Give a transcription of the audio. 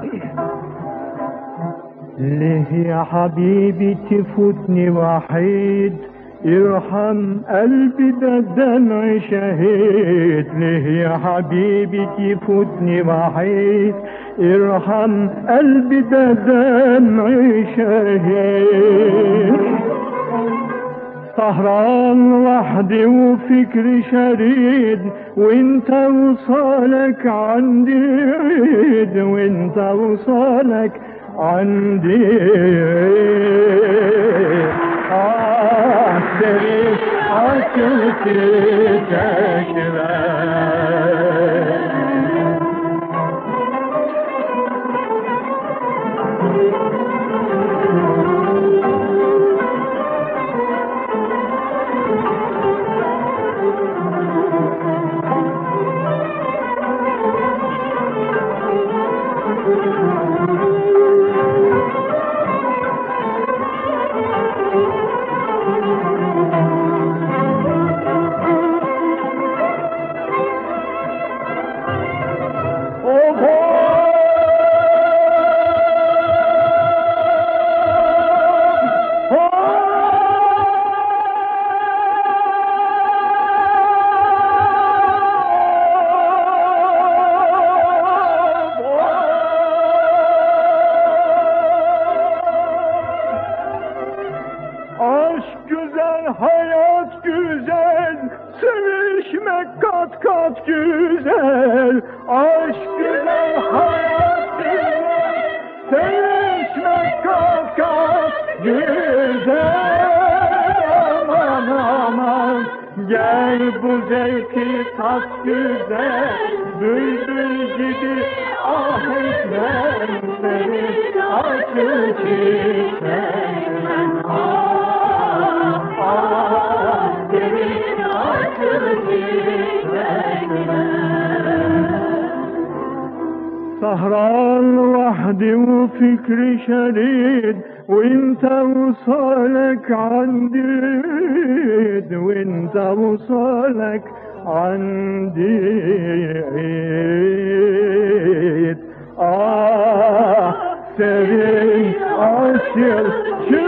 ليه يا حبيبي تفوتني وحيد؟ ارحم قلبي ده دمع شهيد. ليه يا حبيبي تفوتني وحيد؟ ارحم قلبي ده دمع شهيد. سهران وحدي وفكري شريد، وانت وصالك عندي عيد، وانت وصالك عندي عسري عسرتي تكرار. Aşk güzel, hayat güzel, sevişmek kat kat güzel. Aşk güzel, hayat güzel, sevişmek kat kat güzel. Aman aman, gel bu zevki tat güzel, bülbül gibi ah etmem seni, açık içmem. سهران وحدي وفكري شريد، وانت وصالك عندي عيد، وانت وصالك عندي عيد. سرين عشر